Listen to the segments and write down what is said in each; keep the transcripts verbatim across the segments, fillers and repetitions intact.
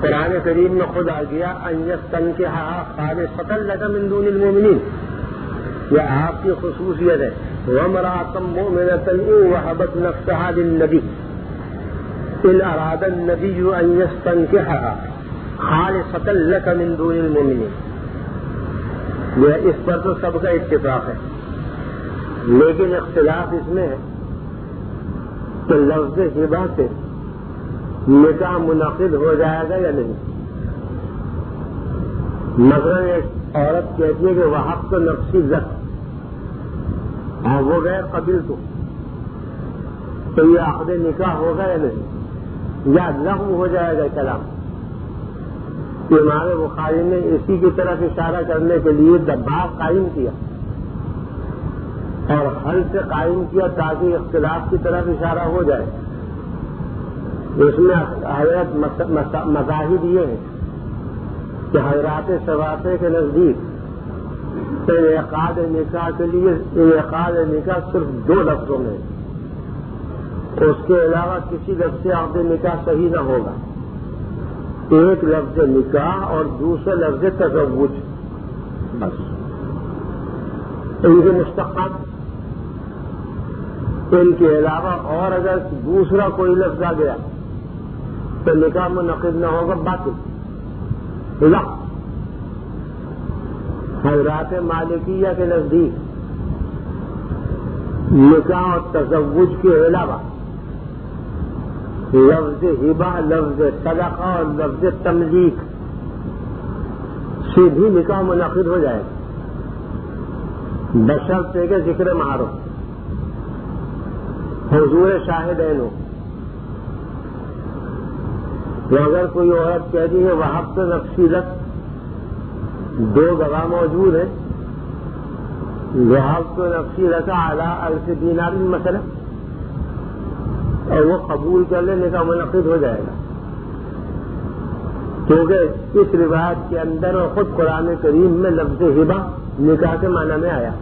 قرآن کریم میں خود آ گیا ان یستنکحھا خالصۃ لک من دون المؤمنین، یہ آپ کی خصوصیت ہے. وامرأۃ مؤمنۃ ان وهبت نفسها للنبی ان اراد النبی ان یستنکحھا خالصۃ لک من دون المؤمنین. یہ اس پر تو سب کا اتفاق ہے، لیکن اختلاف اس میں ہے کہ لفظ ہبہ سے نکاح منعقد ہو جائے گا یا نہیں. مثلا ایک عورت کہتی ہے کہ وہب تو نفسی لک، اور وہ گئے قبل تو تو یہ عقد نکاح ہوگا یا نہیں، یا لغو ہو جائے گا کلام. امام بخاری نے اسی کی طرف اشارہ کرنے کے لیے دباغ قائم کیا اور حل سے قائم کیا تاکہ اختلاف کی طرف اشارہ ہو جائے. اس میں حضرت مذاہب یہ ہے کہ حضرات شوافع کے نزدیک انعقاد نکاح کے لیے انعقاد نکاح صرف دو لفظوں میں، اس کے علاوہ کسی لفظ سے عقد نکاح صحیح نہ ہوگا. ایک لفظ نکاح اور دوسرا لفظ تزوج، بس. ان کے مشتقات، ان کے علاوہ اور اگر دوسرا کوئی لفظ آ گیا تو نکاح منعقد نہ ہوگا، باطل. لا، حضرات مالکیہ کے نزدیک نکاح اور تزوج کے علاوہ لفظ ہبہ، لفظ صدقہ اور لفظ تملیک سے بھی نکاح منعقد ہو جائے گا، بشرطے کے ذکر معروف، حضور شاہدین ہو. اگر کوئی عورت کہتی ہے وہب تو نفسی لک، دو گواہ موجود ہیں، وہب تو نفسی لک اعلیٰ الف دینار مثلا، اور وہ قبول کر لے، نکاح منعقد ہو جائے گا. کیونکہ اس روایت کے اندر اور خود قرآن کریم میں لفظ ہبہ نکاح کے معنی میں آیا،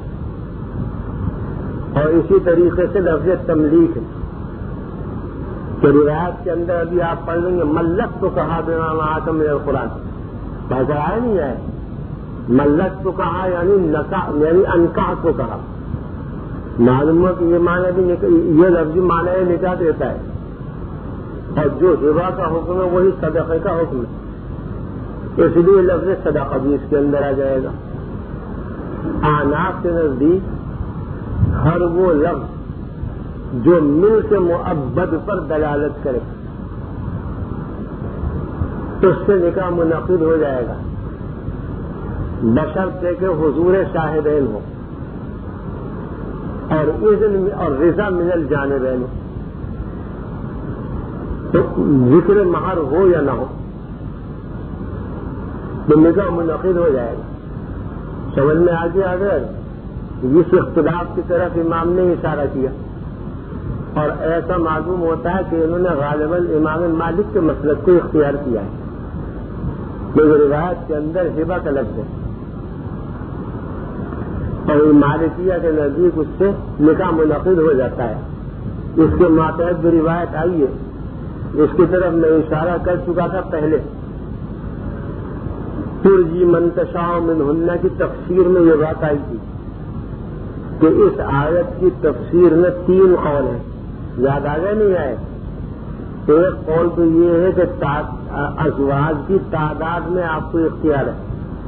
اور اسی طریقے سے لفظ تملیک ہے کہ روایت کے اندر ابھی آپ پڑھ لیں گے ملک تو کہا بما معاک من القرآن، بازار آیا نہیں ہے. ملک تو کہا یعنی نکاح، یعنی انکاح کو کہا. معلوم ہے کہ یہ معنی بھی یہ لفظی معنی نکاح دیتا ہے، اور جو ہبہ کا حکم ہے وہی صدقے کا حکم ہے، اس لیے لفظ صدقہ بھی اس کے اندر آ جائے گا. احناف کے نزدیک ہر وہ لفظ جو مل کے معبد پر دلالت کرے اس سے نکاح منعقد ہو جائے گا، بشرطے کہ حضور شاہدین ہو اور اذن اور رضا من الجانبین، تو ذکر مہر ہو یا نہ ہو تو نکاح منعقد ہو جائے گا. سمجھ میں آگے اگر اس اختلاف کی طرف امام نے اشارہ کیا، اور ایسا معلوم ہوتا ہے کہ انہوں نے غالباً امام مالک کے مسلک کو اختیار کیا ہے، کیونکہ روایت کے اندر ہبہ کا لفظ ہے، اور مالکیہ کے نزدیک اس سے نکاح منعقد ہو جاتا ہے. اس کے ماتحت جو روایت آئی ہے اس کی طرف میں اشارہ کر چکا تھا پہلے. ترجی من تشاء منہن کی تفسیر میں یہ بات آئی تھی کہ اس آیت کی تفسیر میں تین قول ہیں، یاد آ گئے نہیں آئے؟ ایک قول تو یہ ہے کہ ازواج کی تعداد میں آپ کو اختیار ہے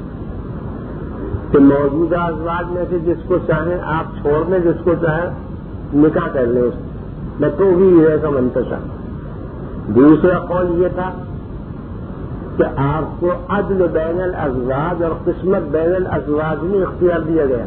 کہ موجودہ ازواج میں سے جس کو چاہیں آپ چھوڑ لیں، جس کو چاہیں نکاح کر لیں، اس میں تو بھی یہ کا منتشا. دوسرا قول یہ تھا کہ آپ کو عدل بین الازواج اور قسمت بین الازواج میں اختیار دیا گیا،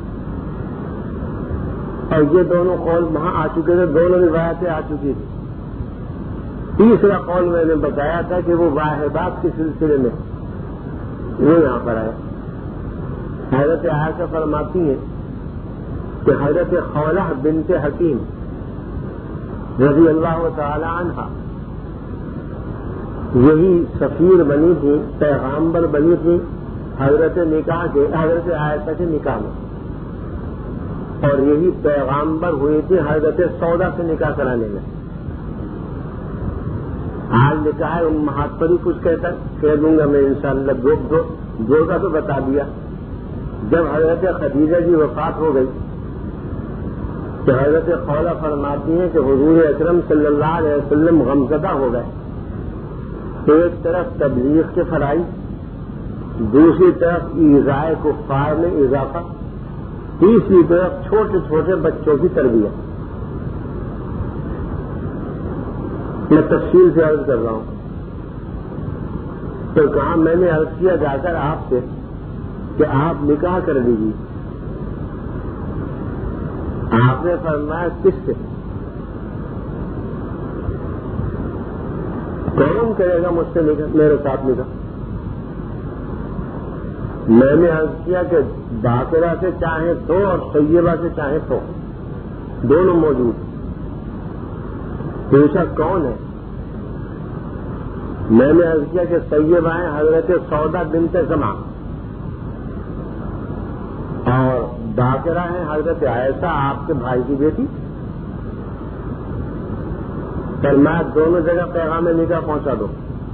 اور یہ دونوں قول وہاں آ چکے تھے، دونوں روایتیں آ چکی تھی. تیسرا قول میں نے بتایا تھا کہ وہ واہبات کے سلسلے میں وہ یہاں پر آئے. حضرت عائشہ فرماتی ہیں کہ حضرت خولہ بنت حکیم رضی اللہ تعالی عنہ یہی سفیر بنی تھی، پیغامبر بنی تھی حضرت نکاح کے حضرت عائشہ کے نکاح میں، اور یہی پیغامبر ہوئی تھی حضرت سودا سے نکاح کرانے میں. آج لکھا ہے امہات پر ہی کچھ کہتا کہہ دوں گا میں انشاءاللہ دو دو دو کا تو بتا دیا. جب حضرت خدیجہ کی وفات ہو گئی تو حضرت خولہ فرماتی ہیں کہ حضور اکرم صلی اللہ علیہ وسلم غمزدہ ہو گئے. ایک طرف تبلیغ کے فرائض, دوسری طرف ایذائے کفار میں اضافہ, تیسری طرف چھوٹے چھوٹے بچوں کی تربیت. میں تفصیل سے عرض کر رہا ہوں. تو کہا میں نے عرض کیا جا کر آپ سے کہ آپ نکاح کر لیجیے. آپ نے فرمایا کس سے؟ کون کرے گا مجھ سے نکاح, میرے ساتھ نکاح؟ میں نے عرض کیا کہ باقرہ سے چاہیں تو اور سیبہ سے چاہیں تو, دونوں موجود. پوچھا کون ہے؟ میں نے عرض کیا کہ سیبہ ہیں حضرت سودا بنت زمعہ اور باقرہ ہیں حضرت عائشہ آپ کے بھائی کی بیٹی. فرمایا دونوں جگہ پیغام نکاح پہنچا دو.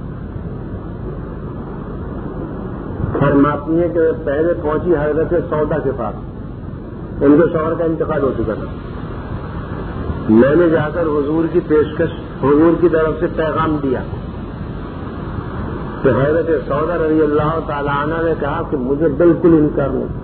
فرماتی ہے کہ پہلے پہنچی حضرت سودا کے پاس, ان کے شوہر کا انتقال ہو چکا تھا. میں نے جا کر حضور کی پیشکش حضور کی طرف سے پیغام دیا تو حضرت سودا رضی اللہ تعالی عنہ نے کہا کہ مجھے بالکل انکار نہیں,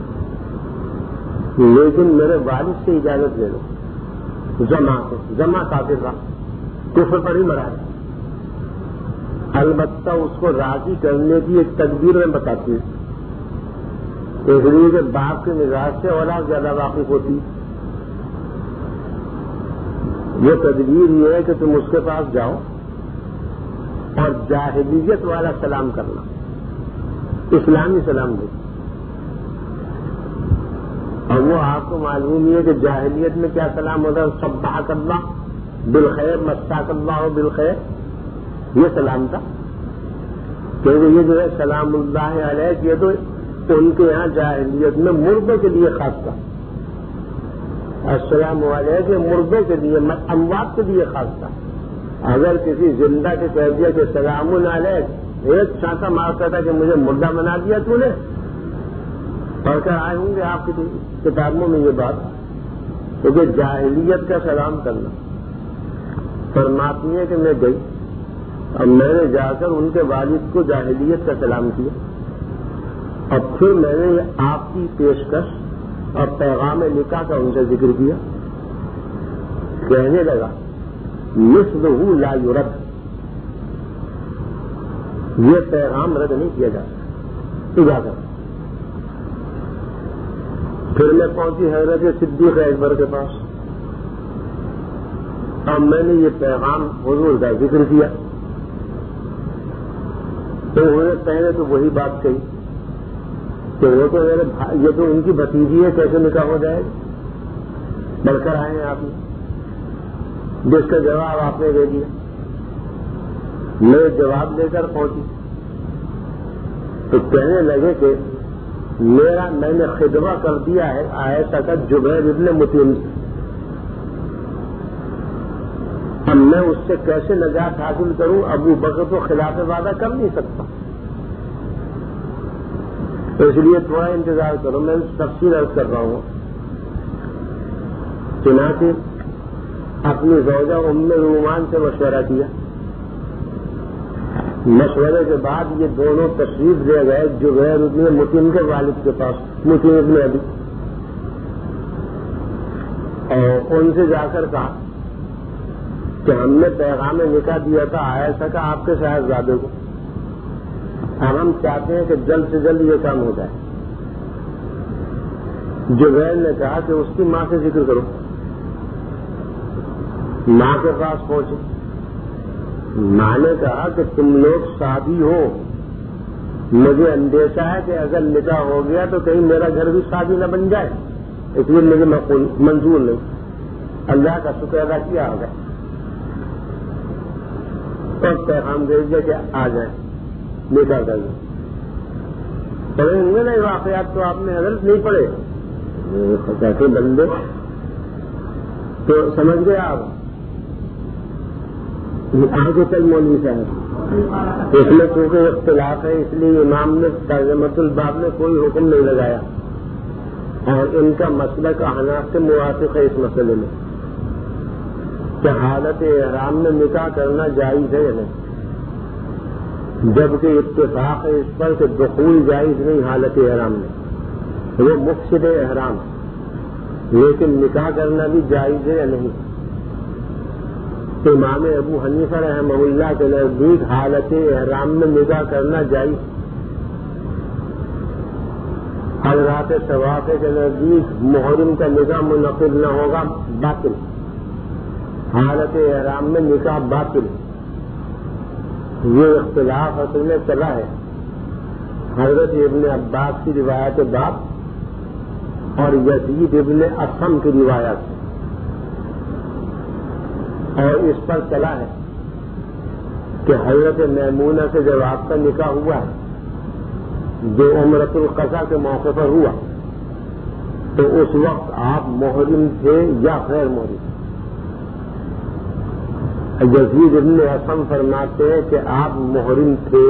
لیکن میرے والد سے اجازت لے لو. جمع سے جمع کافر تھا, کفر پر ہی مرا ہے. البتہ اس کو راضی کرنے کی ایک تدبیر میں بتاتی ہے, اس لیے کہ باپ کے مزاج سے اولاد زیادہ واقف ہوتی. یہ تدبیر یہ ہے کہ تم اس کے پاس جاؤ اور جاہلیت والا سلام کرنا, اسلامی سلام دو. اور وہ آپ کو معلوم ہی ہے کہ جاہلیت میں کیا سلام ہوتا ہے, صباحک اللہ بالخیر مساک اللہ بالخیر, یہ سلام تھا. کیونکہ یہ جو ہے سلام اللہ علیہ یہ تو ان کے یہاں جاہلیت میں مردے کے لیے خاص تھا. السلام علیہ کے مردے کے لیے, اموات کے لیے خاص تھا. اگر کسی زندہ کے کہہ دیا کہ سلام علیہ, ایک چھانٹا مارتا تھا کہ مجھے مردہ بنا دیا تو نے, پڑھ کر آئے ہوں گے آپ کی کتابوں میں یہ بات, کیونکہ جاہلیت کا سلام کرنا. فرماتی ہے کہ میں گئی اور میں نے جا کر ان کے والد کو جاہلیت کا سلام کیا, اور پھر میں نے آپ کی پیشکش اور پیغام نکاح کا ان سے ذکر کیا. کہنے لگا مثلہ لا یرد, یہ پیغام رد نہیں کیا جاتا. جا کر پھر میں پہنچی حضرت صدیق اکبر کے پاس اور میں نے یہ پیغام حضور کا ذکر کیا. تو انہوں نے پہلے تو وہی بات کہی کہ وہ تو میرے یہ تو ان کی بھتیجی ہے, کیسے نکاح ہو جائے گا, بڑھ کر آئے ہیں آپ نے, جس کا جواب آپ نے دے دیا. میں جواب لے کر پہنچی تو کہنے لگے کہ میرا میں نے خطبہ کر دیا ہے عائشہ کا جبیر ابن مطعم, اب میں اس سے کیسے نجات حاصل کروں؟ ابو بکر تو خلاف وعدہ کر نہیں سکتا, اس لیے تھوڑا انتظار کرو, میں تفصیل عرض کر رہا ہوں. چنانچہ اپنی زوجہ ام رومان سے مشورہ کیا. مشورے کے بعد یہ دونوں تشریف لے گئے جبیر ابن مطعم کے والد کے پاس, مطعم ابن ابی, اور ان سے جا کر کہا کہ ہم نے پیغام نکاح دیا تھا عائشہ کا آپ کے صاحبزادے کو, اب ہم چاہتے ہیں کہ جلد سے جلد یہ کام ہو جائے. جبیر نے کہا کہ اس کی ماں سے ذکر کرو. ماں کے پاس پہنچے, ماں نے کہا کہ تم لوگ شادی ہو, مجھے اندیشہ ہے کہ اگر نکاح ہو گیا تو کہیں میرا گھر بھی شادی نہ بن جائے, اس لیے مجھے منظور نہیں. اللہ کا شکر ادا کیا ہوگا اور پیغام دے دیا کہ آ جائیں نکاح کر لیں. پڑھے ہوں گے نا یہ واقعات, تو آپ نے حضرت نہیں پڑھے, کیسے بندے تو سمجھ گئے آپ. آگے تک مولوی صاحب اس میں چونکہ اختلاف ہے اس لیے امام نے ترجمۃ الباب میں کوئی حکم نہیں لگایا اور ان کا مسلک احناف سے موافق ہے اس مسئلے میں کہ حالت احرام میں نکاح کرنا جائز ہے یا نہیں، جبکہ اتفاق ہے اس پر کہ دخول جائز نہیں حالت احرام میں، وہ مفسد احرام، لیکن نکاح کرنا بھی جائز ہے یا نہیں۔ امام ابو حنیفہ رحمہ اللہ کے نزدیک حالت احرام میں نکاح کرنا جائز، حضرات شوافی کے نزدیک محرم کا نکاح منعقد نہ ہوگا باطل، حالت احرام میں نکاح باطل۔ یہ اختلاف اصل میں چلا ہے حضرت ابن عباس کی روایت باپ اور یزید ابن اسم کی روایت، اور اس پر چلا ہے کہ حضرت میمونہ سے جب آپ کا نکاح ہوا ہے جو عمرۃ القضاء کے موقع پر ہوا تو اس وقت آپ محرم تھے یا غیر محرم؟ یزید ابن اسم فرماتے ہیں کہ آپ محرم تھے،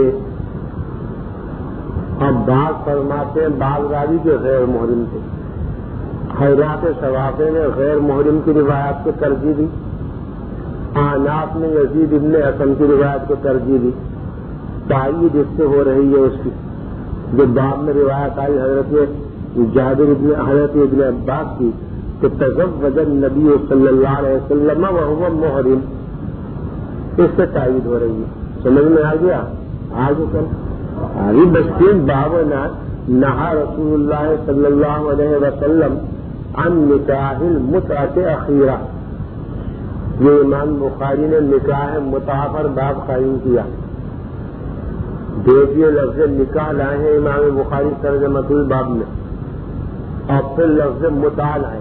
اور بعض فرماتے ہیں بعض راوی کے غیر محرم تھے۔ حضرات شوافی نے غیر محرم کی روایت کو ترجیح دی، احناف نے یزید ابن اسم کی روایت کو ترجیح دی۔ تائید اس سے ہو رہی ہے اس کی جو بعد میں روایت آئی حضرت جابر ابن حضرت ابن عباس کی کہ تزوج النبی صلی اللہ علیہ وسلم وهو محرم، اس سے تائید ہو رہی ہے۔ سمجھ میں آ گیا؟ آگے چل آگے بستین باونا نہا رسول اللہ صلی اللہ علیہ وسلم عن نکاح المتعۃ اخیرہ، یہ امام بخاری نے نکاح متعہ پر باب قائم کیا۔ دیکھیے لفظ نکاح لائے ہیں امام بخاری ترجمۃ الباب میں، اور پھر لفظ متعہ لائے۔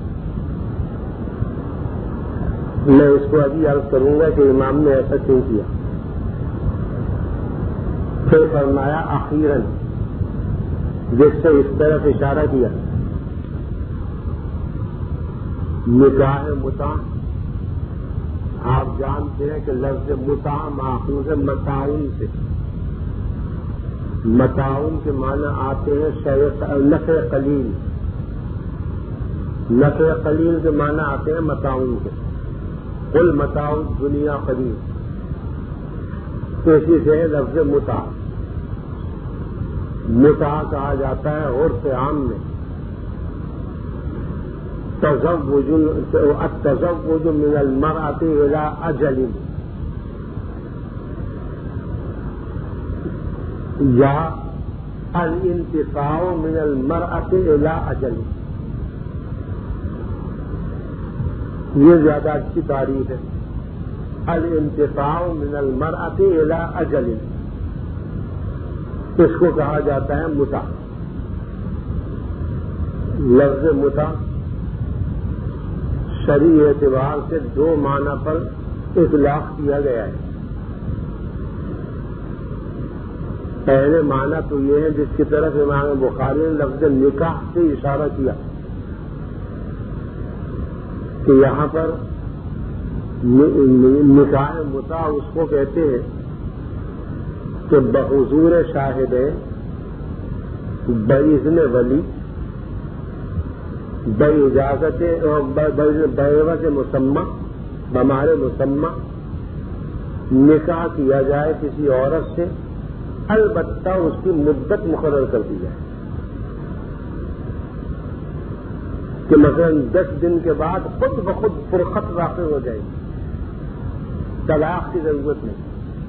میں اس کو ابھی عرض کروں گا کہ امام نے ایسا کیوں کیا۔ پھر فرمایا اخیراً، جس سے اس طرف اشارہ کیا نکاح متعہ، آپ جانتے ہیں کہ لفظ متعہ ماخوذ ہے متاعن سے، متاعن کے معنی آتے ہیں نفع قلیل، نفع قلیل کے معنی آتے ہیں متاعن کے، قل متاع الدنیا قلیل، اسی سے لفظ متعہ متعہ کہا جاتا ہے عرف عام میں تزوج التزوج من المرأة الى اجل، یا الانتفاع من المرأة الى اجل، یہ زیادہ اچھی تعریف ہے۔ الانتفاع من المرأة الى اجل، اس کو کہا جاتا ہے متع۔ لفظ متع شرعی اعتبار سے دو معنی پر اطلاق کیا گیا ہے۔ پہلے معنی تو یہ ہے جس کی طرف امام بخاری نے لفظ نکاح سے اشارہ کیا کہ یہاں پر نکاح متع اس کو کہتے ہیں کہ بحضور شاہد باذن ولی باجازت بعوض مسمى بمہر مسمى نکاح کیا جائے کسی عورت سے، البتہ اس کی مدت مقرر کر دی جائے کہ مثلا دس دن کے بعد خود بخود فرقت واقع ہو جائے گی، طلاق کی ضرورت نہیں۔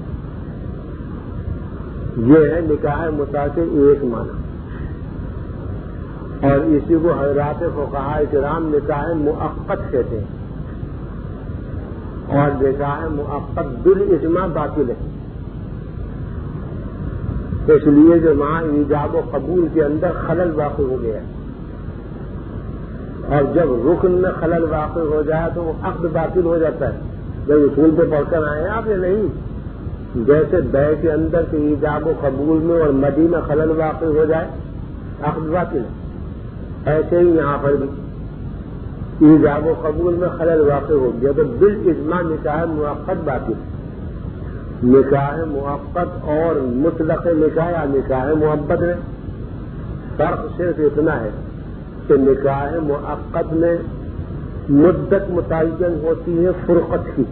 یہ ہے نکاح متع کے ایک معنی، اور اسی کو حضرات فقہاء کرام نکاح مؤقت کہتے ہیں، اور نکاح مؤقت بالاجماع باطل ہے، اس لیے جو وہاں ایجاب و قبول کے اندر خلل واقع ہو گیا ہے، اور جب رکن میں خلل واقع ہو جائے تو وہ عقد باطل ہو جاتا ہے۔ جب اصول پہ پڑھ کر آئے ہیں آپ یا نہیں؟ جیسے بے کے اندر کے ایجاب و قبول میں اور مدی میں خلل واقع ہو جائے عقد باطل ہے، ایسے ہی یہاں پر بھی ایجاب و قبول میں خلل واقع ہو گیا تو بالاجماع نکاح مؤقت باطل ہے۔ نکاح موقت اور مطلق نکاح یا نکاح محبت میں فرق صرف اتنا ہے کہ نکاح موقت میں مدت متعین ہوتی ہے فرقت کی،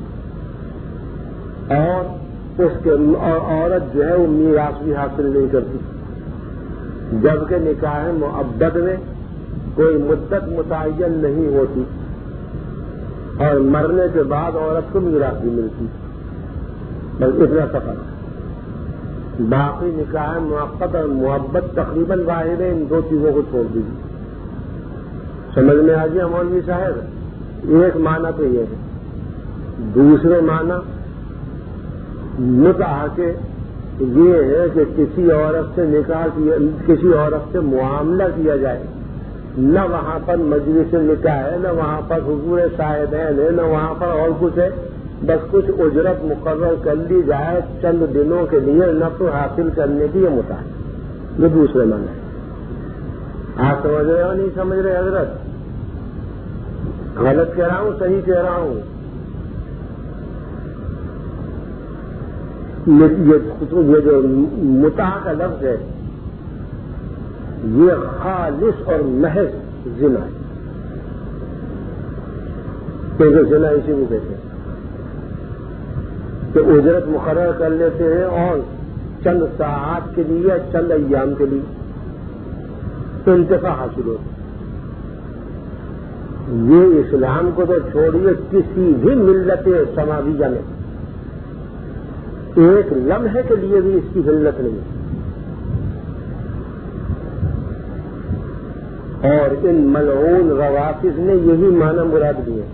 اور اس کے اور عورت جو ہے وہ میراث بھی حاصل نہیں کرتی، جبکہ نکاح معبد میں کوئی مدت متعین نہیں ہوتی اور مرنے کے بعد عورت کو میراث بھی ملتی، بس اتنا سفر۔ باقی نکاح موقت اور محبت تقریباً واحد ہے، ان دو چیزوں کو چھوڑ دیجیے۔ سمجھ میں آ گیا مولوی صاحب؟ ایک معنی تو یہ ہے، دوسرے معنی متعہ کے یہ ہے کہ کسی عورت سے نکاح کیا، کسی عورت سے معاملہ کیا جائے، نہ وہاں پر مجلس نکاح ہے، نہ وہاں پر حضور شاہدین ہے، نہ وہاں پر اور کچھ ہے، بس کچھ اجرت مقرر کر لی جائے چند دنوں کے لیے نفع حاصل کرنے کی، یہ متعہ ہے۔ یہ دوسرے معنی ہے۔ آپ سمجھ رہے ہو نہیں سمجھ رہے حضرت؟ غلط کہہ رہا ہوں صحیح کہہ رہا ہوں؟ یہ جو متعہ کا لفظ ہے یہ خالص اور محض زنا ہے، کیونکہ زنا اسی کو کہتے ہیں کہ اجرت مقرر کر لیتے ہیں اور چند ساعات کے لیے، چند ایام کے لیے انتفاع حاصل ہوتا ہے۔ یہ اسلام کو تو چھوڑیے، کسی بھی ملت سماویہ میں ایک لمحے کے لیے بھی اس کی حلت نہیں ہے، اور ان ملعون روافض نے یہی معنی مراد دیے۔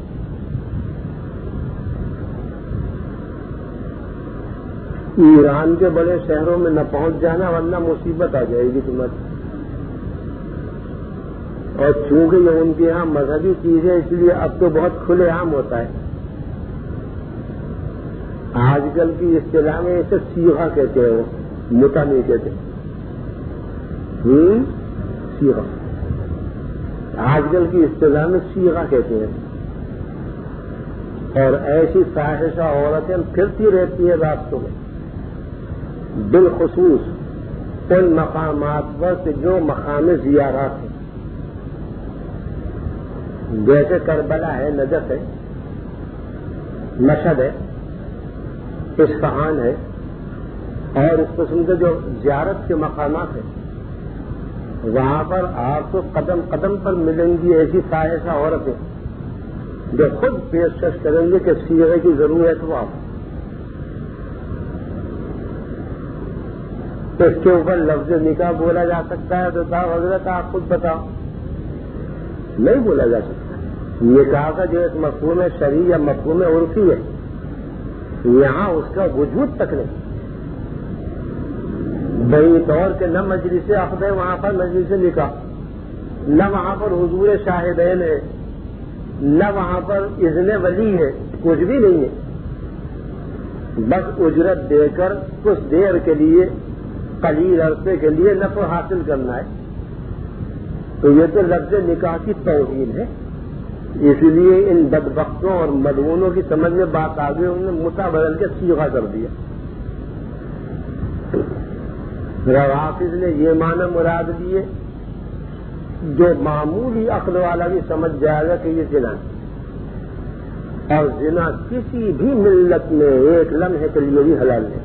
ایران کے بڑے شہروں میں نہ پہنچ جانا ورنہ مصیبت آ جائے گی تمہیں، اور چونکہ یہ ان کے یہاں مذہبی چیز ہے اس لیے اب تو بہت کھلے عام ہوتا ہے۔ آج کل کی اصطلاح میں اسے سیغہ کہتے ہیں، وہ متا نہیں کہتے، ہوں سیغہ، آج کل کی اصطلاح میں سیغہ کہتے ہیں، اور ایسی فاحشہ عورتیں پھرتی رہتی ہیں راستوں میں، بالخصوص ان مقامات پر کہ جو مقام زیارات ہیں، جیسے کربلا ہے، نجف ہے، مشہد ہے، اصفہان ہے، اور اس قسم کے جو زیارت کے مقامات ہیں، وہاں پر آپ کو قدم قدم پر ملیں گی ایسی فاحشہ عورتیں جو خود پیشکش کریں گے کہ سیغے کی ضرورت ہو آپ۔ اس کے اوپر لفظ نکاح بولا جا سکتا ہے تو صاحب حضرت آپ خود بتاؤ، نہیں بولا جا سکتا۔ نکاح کا جو ایک مفہوم شرعی یا مفہوم عرفی ہے، یہاں اس کا وجود تک نہیں، بہی طور کہ نہ مجلس عقد ہے وہاں پر مجلس نکاح، نہ وہاں پر حضور شاہدین ہے، نہ وہاں پر اذن ولی ہے، کچھ بھی نہیں ہے، بس اجرت دے کر کچھ دیر کے لیے، قلیل عرصے کے لیے نفع حاصل کرنا ہے، تو یہ تو لفظ نکاح کی توہین ہے۔ اسی لیے ان بدبختوں اور ملعونوں کی سمجھ میں بات آ گئی، انہوں نے متع بدل کے سیغہ کر دیا۔ روافض نے یہ معنی مراد لیے جو معمولی عقل والا بھی سمجھ جائے گا کہ یہ زنا ہے، اور زنا کسی بھی ملت میں ایک لمحے کے لیے بھی حلال نہیں۔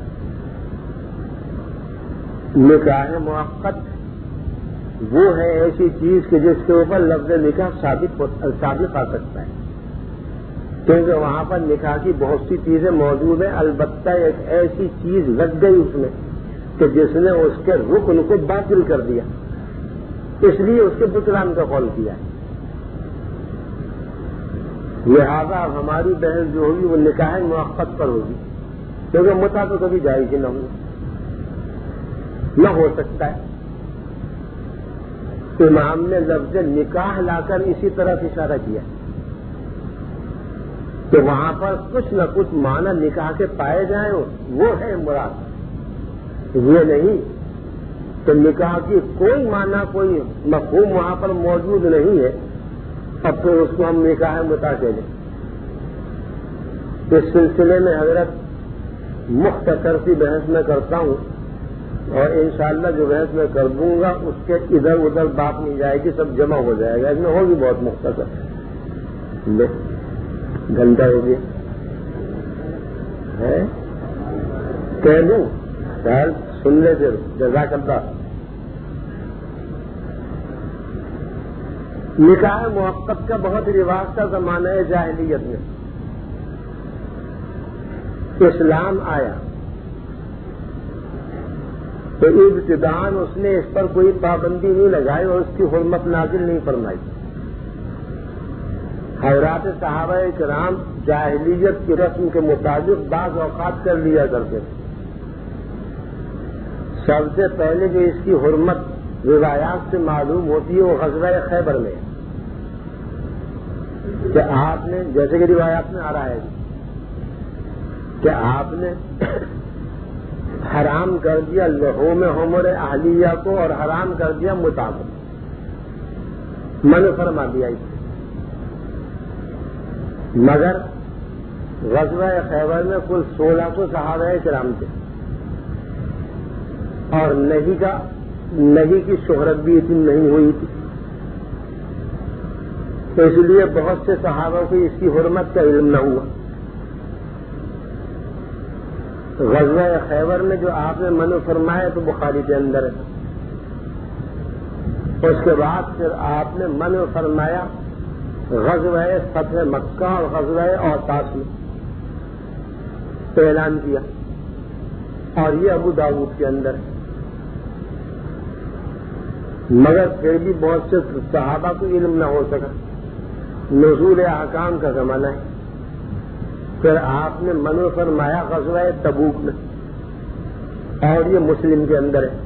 نکاح موقت وہ ہے ایسی چیز کہ جس کے اوپر لفظ نکاح ثابت ثابت آ سکتا ہے، کیونکہ وہاں پر نکاح کی بہت سی چیزیں موجود ہیں، البتہ ایک ایسی چیز لگ گئی اس میں کہ جس نے اس کے رکن کو باطل کر دیا، اس لیے اس کے بطلان کا قول کیا ہے۔ لہذا اب ہماری بحث جو ہوگی وہ نکاح موقت پر ہوگی، کیونکہ متع تو کبھی جائز ہی نہ ہو نہ ہو سکتا ہے۔ امام نے لفظ نکاح لا کر اسی طرح اشارہ کیا کہ وہاں پر کچھ نہ کچھ معنی نکاح کے پائے جائیں، وہ ہے مراد، یہ نہیں کہ نکاح کی کوئی معنی کوئی مفہوم وہاں پر موجود نہیں ہے اب پھر اس کو ہم نکاح متع کہہ دیں۔ اس سلسلے میں حضرت مختصر سی بحث میں کرتا ہوں اور انشاءاللہ جو بحث میں کر دوں گا اس کے ادھر ادھر بات نہیں جائے گی, سب جمع ہو جائے گا. اس میں ہوگی بہت مختصر. لے گھنٹہ ہو گیا ہے, کہہ دوں خیال سن لے پھر. جزاک اللہ. نکاح موقت کا بہت رواج کا زمانہ ہے جاہلیت میں. اسلام آیا تو ابتداءً اس نے اس پر کوئی پابندی نہیں لگائی اور اس کی حرمت نازل نہیں فرمائی. حضرات صحابہ کرام جاہلیت کی رسم کے مطابق بعض اوقات کر لیا کرتے تھے. سب سے پہلے جو اس کی حرمت روایات سے معلوم ہوتی ہے وہ غزوہ خیبر میں کہ آپ نے, جیسے کہ روایات میں آ رہا ہے کہ آپ نے حرام کر دیا لحوم حمر اہلیہ کو اور حرام کر دیا متاع کو, منع فرما دیا اسے. مگر غزوہ خیبر میں کل سولہ سو صحابہ کرام تھے اور نہیں کا نہیں کی شہرت بھی اتنی نہیں ہوئی تھی, تو اس لیے بہت سے صحابہ کو اس کی حرمت کا علم نہ ہوا. غزوہ خیبر میں جو آپ نے منع فرمایا تو بخاری کے اندر ہے. اس کے بعد پھر آپ نے منع فرمایا غزوہ فتح مکہ اور غزوہ اوطاس میں اعلان کیا, اور یہ ابو داؤد کے اندر ہے. مگر پھر بھی بہت سے صحابہ کو علم نہ ہو سکا. نزول احکام کا زمانہ ہے. پھر آپ نے منع فرمایا غزوہ تبوک میں, اور یہ مسلم کے اندر ہے.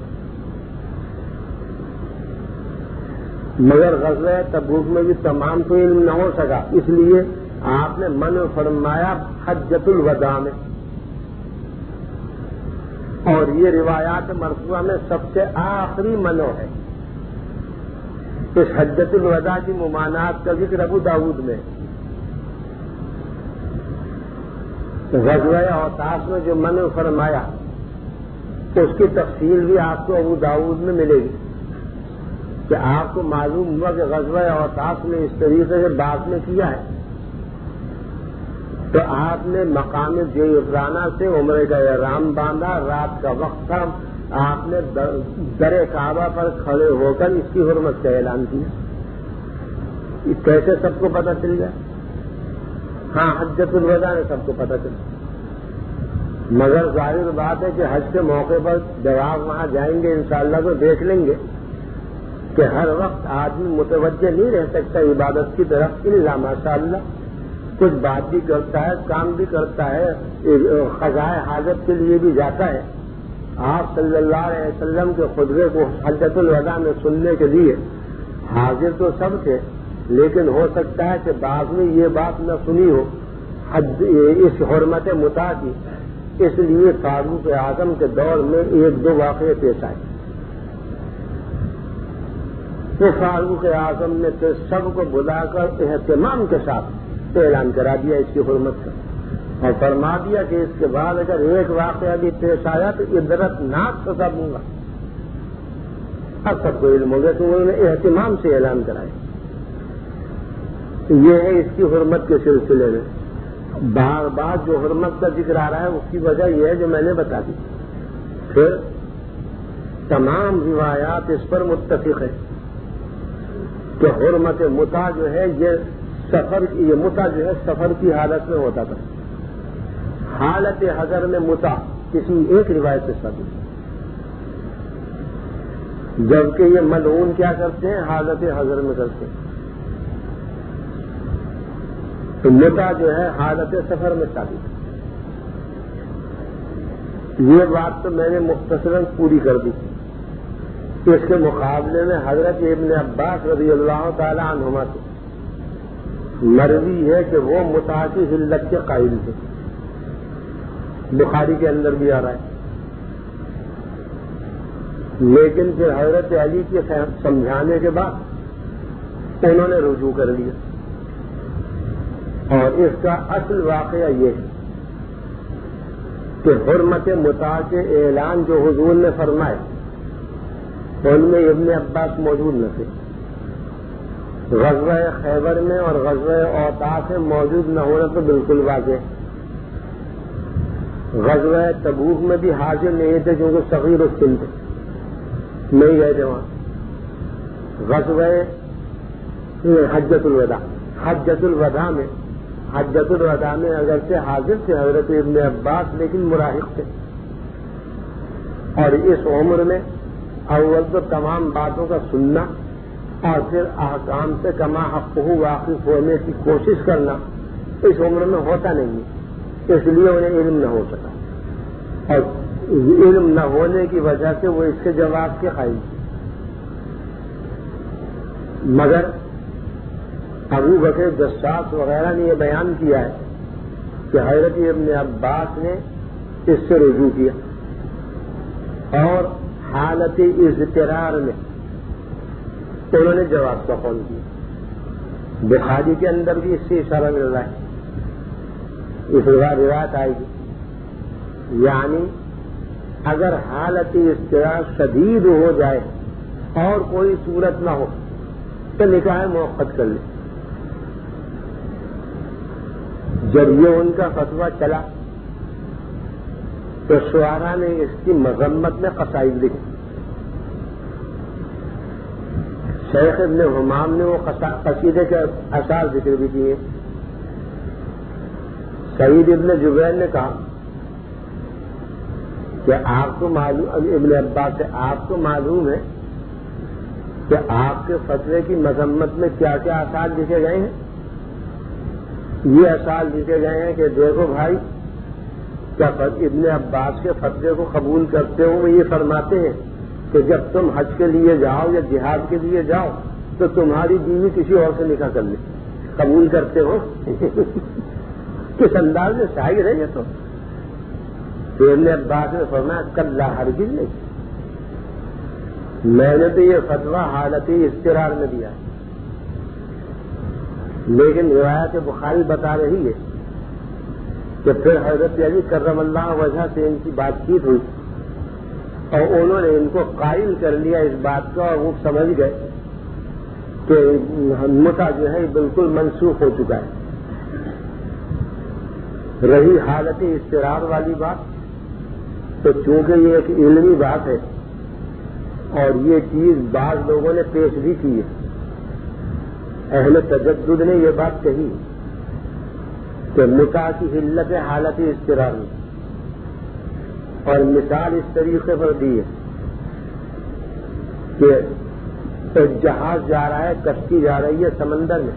مگر غزوہ تبوک میں بھی تمام کو علم نہ ہو سکا, اس لیے آپ نے منع فرمایا حجۃ الوداع میں. اور یہ روایات مرفوعہ میں سب سے آخری منع ہے. اس حجۃ الوداع کی ممانعات کا ذکر ابو داؤد میں. غزوہ اوطاس میں جو منع فرمایا اس کی تفصیل بھی آپ کو ابو داؤد میں ملے گی کہ آپ کو معلوم ہوا کہ غزوہ اوطاس میں اس طریقے سے بات میں کیا ہے. تو آپ نے مقام جعرانہ سے عمرے کا احرام باندھا, رات کا وقت تھا, آپ نے در کعبہ پر کھڑے ہو کر اس کی حرمت کا اعلان کیا. کیسے سب کو پتہ چل گیا؟ ہاں, حجۃ الوداع نے سب کو پتہ چلا. مگر ظاہر بات ہے کہ حج کے موقع پر جب آپ وہاں جائیں گے انشاءاللہ تو دیکھ لیں گے کہ ہر وقت آدمی متوجہ نہیں رہ سکتا عبادت کی طرف, الا ماشاءاللہ کچھ بات بھی کرتا ہے, کام بھی کرتا ہے, قضائے حاجت کے لیے بھی جاتا ہے. آپ صلی اللہ علیہ وسلم کے خطبے کو حجۃ الوداع میں سننے کے لیے حاضر تو سب تھے, لیکن ہو سکتا ہے کہ بعض میں یہ بات نہ سنی ہو اس حرمت متاع کی. اس لیے فاروق اعظم کے دور میں ایک دو واقعے پیش آئے. تو فاروق اعظم نے پھر سب کو بلا کر اہتمام کے ساتھ اعلان کرا دیا اس کی حرمت کا, اور فرما دیا کہ اس کے بعد اگر ایک واقعہ بھی پیش آیا تو عبرت ناک سزا دوں گا. اب سب کو علم ہو گیا تو انہوں نے اہتمام سے اعلان کرایا. یہ ہے اس کی حرمت کے سلسلے میں. بار بار جو حرمت کا ذکر آ رہا ہے اس کی وجہ یہ ہے جو میں نے بتا دی. پھر تمام روایات اس پر متفق ہیں کہ حرمت متاع جو ہے یہ سفر یہ متاع جو ہے سفر کی حالت میں ہوتا تھا. حالت حضر میں متاع کسی ایک روایت سے ثابت, جبکہ یہ ملعون کیا کرتے ہیں, حالت حضر میں کرتے ہیں. تو متاع جو ہے حالت سفر میں ثابت ہے. یہ بات تو میں نے مختصراً پوری کر دی. اس کے مقابلے میں حضرت ابن عباس رضی اللہ تعالی عنہما سے مروی ہے کہ وہ متاع کی حلت کے قائل تھے. بخاری کے اندر بھی آ رہا ہے. لیکن پھر حضرت علی کے سمجھانے کے بعد انہوں نے رجوع کر لیا. اور اس کا اصل واقعہ یہ ہے کہ حرمت متاع کے اعلان جو حضور نے فرمائے ان میں ابن عباس موجود نہ تھے. غزوہ خیبر میں اور غزوہ اوطاس میں موجود نہ ہونا تو بالکل واضح. غزوہ تبوک میں بھی حاضر نہیں تھے کیونکہ صغیر السن تھے, نہیں گئے تھے وہاں. غزوہ حجۃ الوداع حجۃ الوداع میں حجۃ الوداع میں اگرچہ حاضر تھے حضرت ابن عباس لیکن مراحق تھے, اور اس عمر میں اول تو تمام باتوں کا سننا اور پھر احکام سے کما حق واقف ہونے کی کوشش کرنا اس عمر میں ہوتا نہیں ہے, اس لیے انہیں علم نہ ہو سکا, اور علم نہ ہونے کی وجہ سے وہ اس کے جواب کے قائل تھے. مگر ابو بکر جساس وغیرہ نے یہ بیان کیا ہے کہ حضرت ابن عباس نے اس سے رجوع کیا اور حالت اضطرار میں انہوں نے جواب کا قول کیا. بخاری کے اندر بھی اس سے اشارہ مل رہا ہے, اس روایت آئے گی, یعنی اگر حالت اضطرار شدید ہو جائے اور کوئی صورت نہ ہو تو نکاح موقت کر لے. جب یہ ان کا فتویٰ چلا تو شعراء نے اس کی مذمت میں قصائد لکھی. شیخ ابن حمام نے وہ قصیدے کے اشعار ذکر بھی کیے. سعید ابن جبیر نے کہا کہ آپ کو معلوم, ابن عباس سے آپ کو معلوم ہے کہ آپ کے فتوے کی مذمت میں کیا کیا اشعار لکھے گئے ہیں. یہ اشعار لکھے گئے ہیں کہ دیکھو بھائی, کیا ابن عباس کے فتوے کو قبول کرتے ہو؟ وہ یہ فرماتے ہیں کہ جب تم حج کے لیے جاؤ یا جہاد کے لیے جاؤ تو تمہاری بیوی کسی اور سے نکاح کر لے. قبول کرتے ہو؟ کس انداز میں شاعر ہے یہ. تو ابن عباس نے فرمایا کلا ہرگز نہیں, میں نے تو یہ فتویٰ حالت اضطرار میں دیا ہے. لیکن روایت بخاری بتا رہی ہے کہ پھر حضرت علی کرم اللہ وجہ سے ان کی بات چیت ہوئی اور انہوں نے ان کو قائل کر لیا اس بات کا, اور وہ سمجھ گئے کہ متع جو ہے بالکل منسوخ ہو چکا ہے. رہی حالت اضطرار والی بات, تو چونکہ یہ ایک علمی بات ہے اور یہ چیز بعض لوگوں نے پیش بھی کی ہے, اہل تجدد نے یہ بات کہی کہ نکاح کی علت حالت اضطرار میں, اور مثال اس طریقے پر دی ہے کہ ایک جہاز جا رہا ہے, کشتی جا رہی ہے سمندر میں,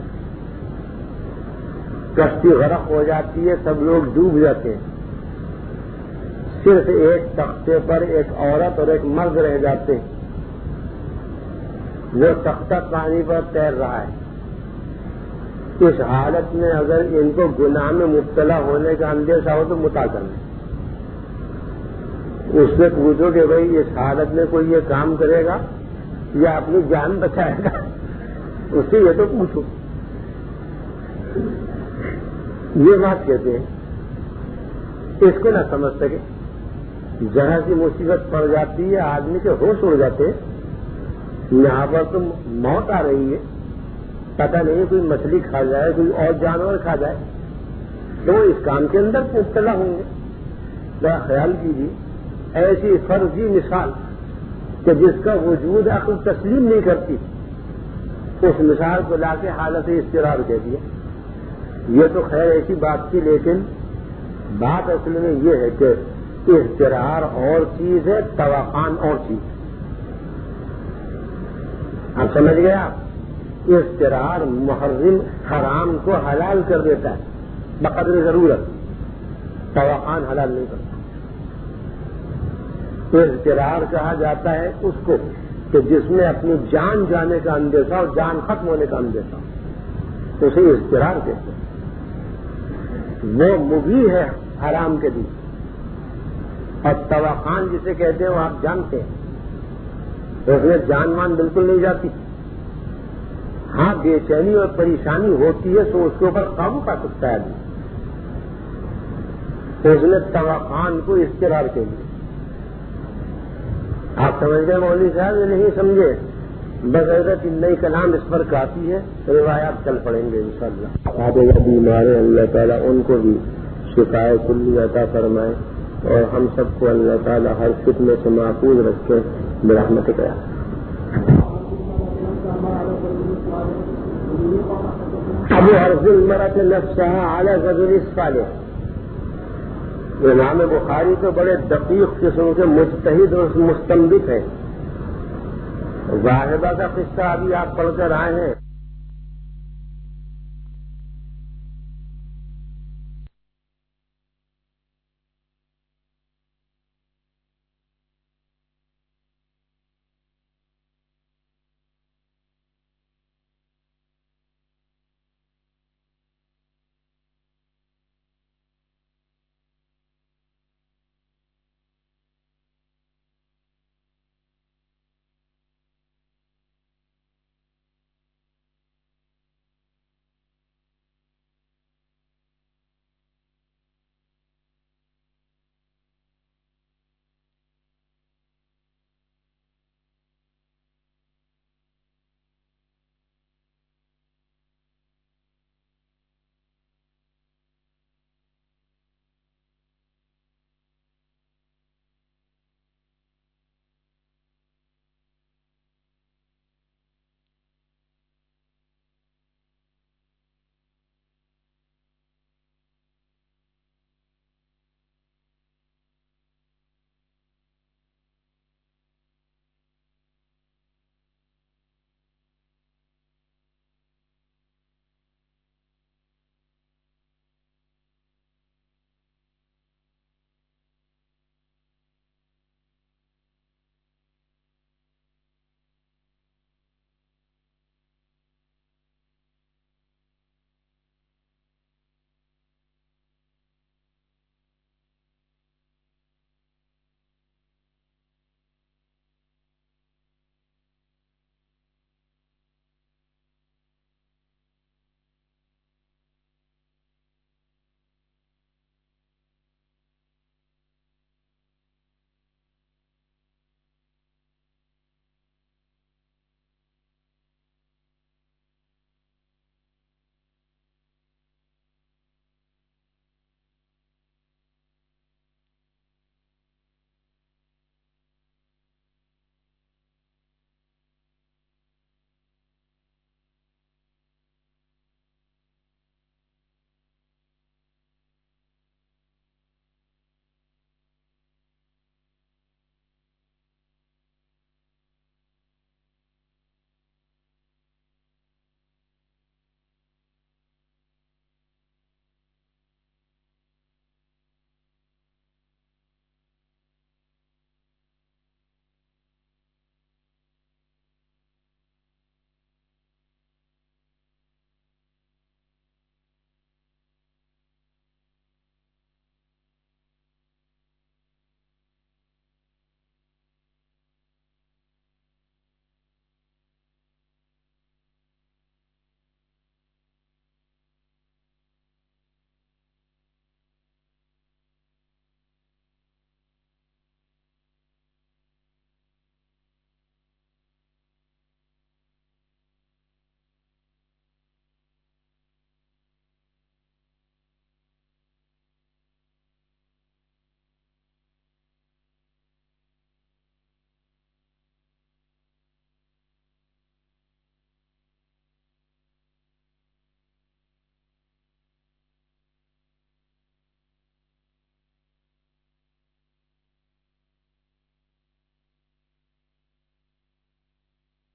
کشتی غرق ہو جاتی ہے, سب لوگ ڈوب جاتے ہیں, صرف ایک تختے پر ایک عورت اور ایک مرد رہ جاتے ہیں. وہ تختہ پانی پر تیر رہا ہے. اس حالت میں اگر ان کو گناہ میں مبتلا ہونے کا اندیشہ ہو تو متا کرنا. اس سے پوچھو کہ بھائی اس حالت میں کوئی یہ کام کرے گا یا اپنی جان بچائے گا, اس سے یہ تو پوچھو. یہ بات کہتے ہیں, اس کو نہ سمجھ سکے. ذرا سی مصیبت پڑ جاتی ہے, آدمی کے ہوش اڑ جاتے, یہاں پر تو موت آ رہی ہے, پتہ نہیں کوئی مچھلی کھا جائے, کوئی اور جانور کھا جائے, تو وہ اس کام کے اندر مبتلا ہوں گے. ذرا خیال کیجیے, ایسی فرضی مثال کہ جس کا وجود عقل تسلیم نہیں کرتی, اس مثال کو لا کے حالت اضطرار کہہ دیا. یہ تو خیر ایسی بات تھی, لیکن بات اصل میں یہ ہے کہ اضطرار اور چیز ہے, توقان اور چیز. آپ سمجھ گئے آپ؟ اضطرار محرم حرام کو حلال کر دیتا ہے بقدر ضرورت, توقان حلال نہیں کرتا. اضطرار کہا جاتا ہے اس کو کہ جس میں اپنی جان جانے کا اندیشہ اور جان ختم ہونے کا اندیشہ, اسے اضطرار کہتے ہیں. وہ مبیح ہے حرام کے دن, اور توقان جسے کہتے ہیں وہ آپ جانتے ہیں, اس میں جان مان بالکل نہیں جاتی. ہاں بے چینی اور پریشانی ہوتی ہے تو اس کے اوپر قابو پا سکتا ہے آدمی. حسن توقان کو استقرار کے لیے. آپ سمجھتے مولوی صاحب یہ نہیں سمجھے، بغیرت نئی کلام اس پر کافی ہے، روایات کل پڑھیں گے انشاءاللہ. آپ جو بیمار ہیں اللہ تعالیٰ ان کو بھی شفاء کلی عطا فرمائے اور ہم سب کو اللہ تعالیٰ ہر فتنے سے محفوظ رکھے برحمتہ کا. ابو حرز المرأة نفسها على الرجل الصالح. امام بخاری تو بڑے دقیق قسم کے مجتہد اور مستنبط ہیں. واحدہ کا قصہ ابھی آپ پڑھ کر آئے ہیں.